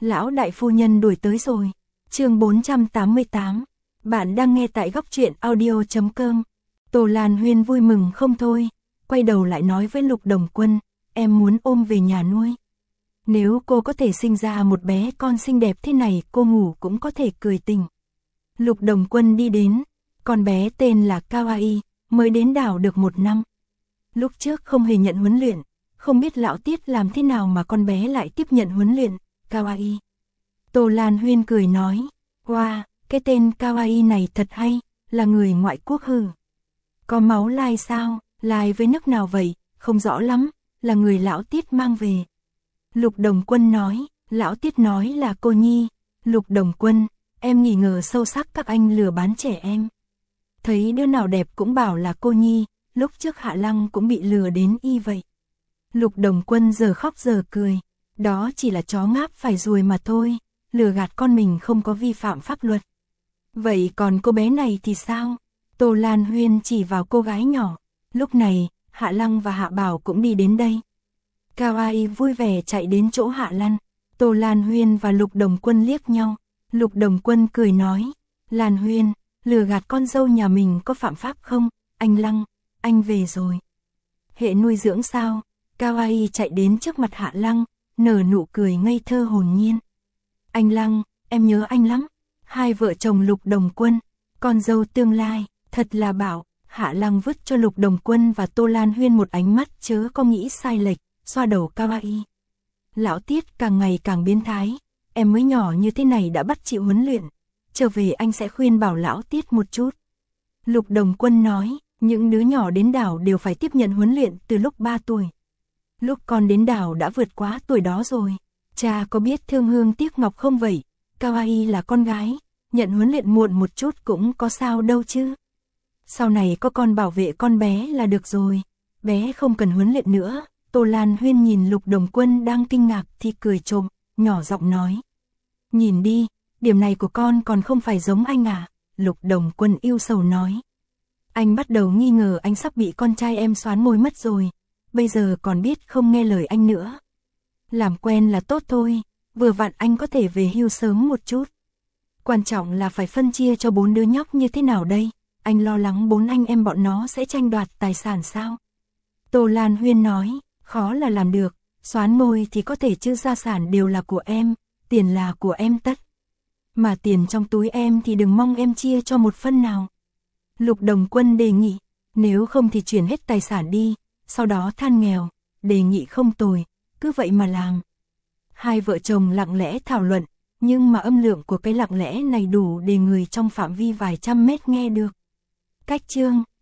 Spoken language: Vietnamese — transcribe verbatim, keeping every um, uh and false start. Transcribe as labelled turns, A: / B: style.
A: Lão đại phu nhân đuổi tới rồi. Chương bốn trăm tám mươi tám. Bạn đang nghe tại góc truyện audio chấm com. Tô Lan Huyên vui mừng không thôi, quay đầu lại nói với Lục Đồng Quân, em muốn ôm về nhà nuôi. Nếu cô có thể sinh ra một bé con xinh đẹp thế này, cô ngủ cũng có thể cười tình. Lục Đồng Quân đi đến, con bé tên là Kawaii, mới đến đảo được một năm. Lúc trước không hề nhận huấn luyện, không biết lão Tiết làm thế nào mà con bé lại tiếp nhận huấn luyện. Kawaii. Tô Lan Huyên cười nói, wow, cái tên Kawaii này thật hay, là người ngoại quốc hừ. Có máu lai sao, lai với nước nào vậy, không rõ lắm, là người lão Tiết mang về. Lục Đồng Quân nói, lão Tiết nói là cô nhi. Lục Đồng Quân, em nghi ngờ sâu sắc các anh lừa bán trẻ em. Thấy đứa nào đẹp cũng bảo là cô nhi, lúc trước Hạ Lăng cũng bị lừa đến y vậy. Lục Đồng Quân giờ khóc giờ cười, đó chỉ là chó ngáp phải ruồi mà thôi, lừa gạt con mình không có vi phạm pháp luật. Vậy còn cô bé này thì sao? Tô Lan Huyên chỉ vào cô gái nhỏ. Lúc này, Hạ Lăng và Hạ Bảo cũng đi đến đây. Kawaii vui vẻ chạy đến chỗ Hạ Lan. Tô Lan Huyên và Lục Đồng Quân liếc nhau. Lục Đồng Quân cười nói, Lan Huyên, lừa gạt con dâu nhà mình có phạm pháp không? Anh Lăng, anh về rồi. Hệ nuôi dưỡng sao? Kawaii chạy đến trước mặt Hạ Lăng, nở nụ cười ngây thơ hồn nhiên. Anh Lăng, em nhớ anh lắm. Hai vợ chồng Lục Đồng Quân, con dâu tương lai, thật là bảo. Hạ Lăng vứt cho Lục Đồng Quân và Tô Lan Huyên một ánh mắt chớ có nghĩ sai lệch, xoa đầu Kawaii. Lão Tiết càng ngày càng biến thái, em mới nhỏ như thế này đã bắt chịu huấn luyện, trở về anh sẽ khuyên bảo Lão Tiết một chút. Lục Đồng Quân nói, những đứa nhỏ đến đảo đều phải tiếp nhận huấn luyện từ lúc ba tuổi. Lúc con đến đảo đã vượt quá tuổi đó rồi. Cha có biết thương hương tiếc ngọc không vậy? Kawaii là con gái, nhận huấn luyện muộn một chút cũng có sao đâu chứ. Sau này có con bảo vệ con bé là được rồi, bé không cần huấn luyện nữa. Tô Lan Huyên nhìn Lục Đồng Quân đang kinh ngạc thì cười trộm, nhỏ giọng nói. Nhìn đi, điểm này của con còn không phải giống anh à? Lục Đồng Quân yêu sầu nói. Anh bắt đầu nghi ngờ anh sắp bị con trai em xoán môi mất rồi, bây giờ còn biết không nghe lời anh nữa. Làm quen là tốt thôi, vừa vặn anh có thể về hưu sớm một chút. Quan trọng là phải phân chia cho bốn đứa nhóc như thế nào đây? Anh lo lắng bốn anh em bọn nó sẽ tranh đoạt tài sản sao? Tô Lan Huyên nói, khó là làm được, xoán môi thì có thể chứ gia sản đều là của em, tiền là của em tất. Mà tiền trong túi em thì đừng mong em chia cho một phân nào. Lục Đồng Quân đề nghị, nếu không thì chuyển hết tài sản đi, sau đó than nghèo, đề nghị không tồi, cứ vậy mà làm. Hai vợ chồng lặng lẽ thảo luận, nhưng mà âm lượng của cái lặng lẽ này đủ để người trong phạm vi vài trăm mét nghe được. Cách chương